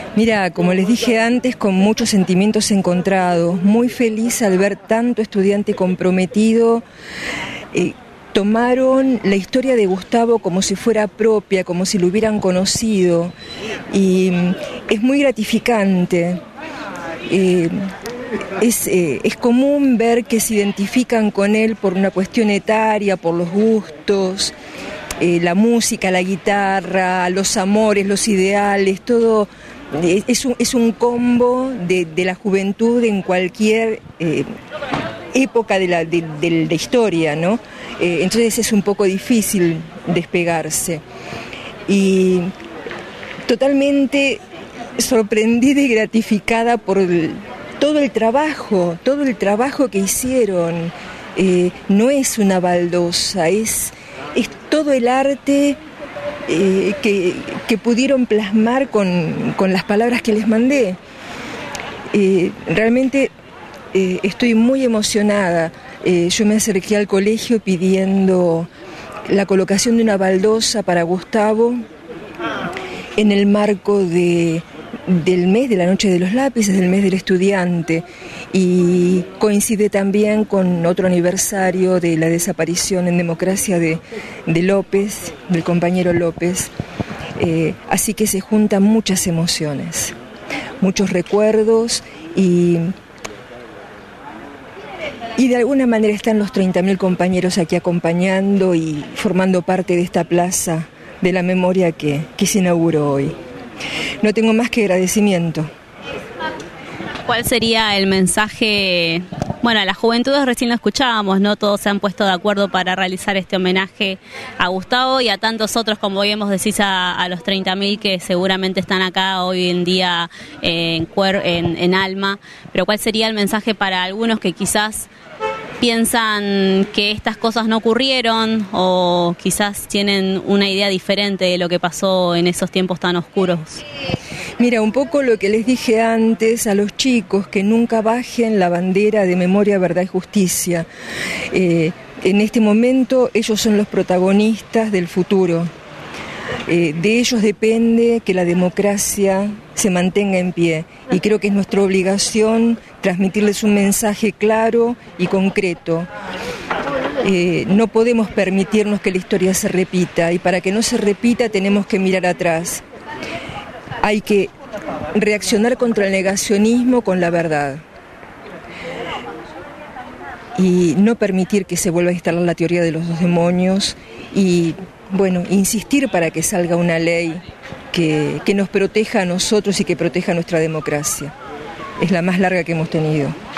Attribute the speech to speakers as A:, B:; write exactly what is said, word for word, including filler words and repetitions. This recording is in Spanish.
A: Mira, como les dije antes, con muchos sentimientos encontrados, muy feliz al ver tanto estudiante comprometido. Eh, tomaron la historia de Gustavo como si fuera propia, como si lo hubieran conocido, y es muy gratificante. Eh, es, eh, es común ver que se identifican con él por una cuestión etaria, por los gustos, eh, la música, la guitarra, los amores, los ideales, todo. Es un, es un combo de, de la juventud en cualquier eh, época de la de, de la historia, ¿no? Eh, entonces es un poco difícil despegarse. Y totalmente sorprendida y gratificada por el, todo el trabajo, todo el trabajo que hicieron. Eh, no es una baldosa, es, es todo el arte Eh, que, que pudieron plasmar con, con las palabras que les mandé. Eh, realmente eh, estoy muy emocionada. Eh, yo me acerqué al colegio pidiendo la colocación de una baldosa para Gustavo en el marco de, del mes de la Noche de los Lápices, del mes del estudiante, y coincide también con otro aniversario de la desaparición en democracia de, de López, del compañero López, eh, así que se juntan muchas emociones, muchos recuerdos, y, y de alguna manera están los treinta mil compañeros aquí acompañando y formando parte de esta plaza de la memoria que, que se inauguró hoy. No tengo más que agradecimiento.
B: ¿Cuál sería el mensaje? Bueno, a las juventudes recién lo escuchábamos, ¿no? Todos se han puesto de acuerdo para realizar este homenaje a Gustavo y a tantos otros, como hoy hemos decís, a, a los treinta mil que seguramente están acá hoy en día eh, en, cuer- en, en alma. Pero ¿cuál sería el mensaje para algunos que quizás piensan que estas cosas no ocurrieron o quizás tienen una idea diferente de lo que pasó en esos tiempos tan oscuros?
A: Mira, un poco lo que les dije antes a los chicos, que nunca bajen la bandera de memoria, verdad y justicia. Eh, en este momento ellos son los protagonistas del futuro. Eh, de ellos depende que la democracia se mantenga en pie, y creo que es nuestra obligación transmitirles un mensaje claro y concreto. Eh, no podemos permitirnos que la historia se repita, y para que no se repita tenemos que mirar atrás. Hay que reaccionar contra el negacionismo con la verdad y no permitir que se vuelva a instalar la teoría de los dos demonios, y bueno, insistir para que salga una ley que, que nos proteja a nosotros y que proteja a nuestra democracia. Es la más larga que hemos tenido.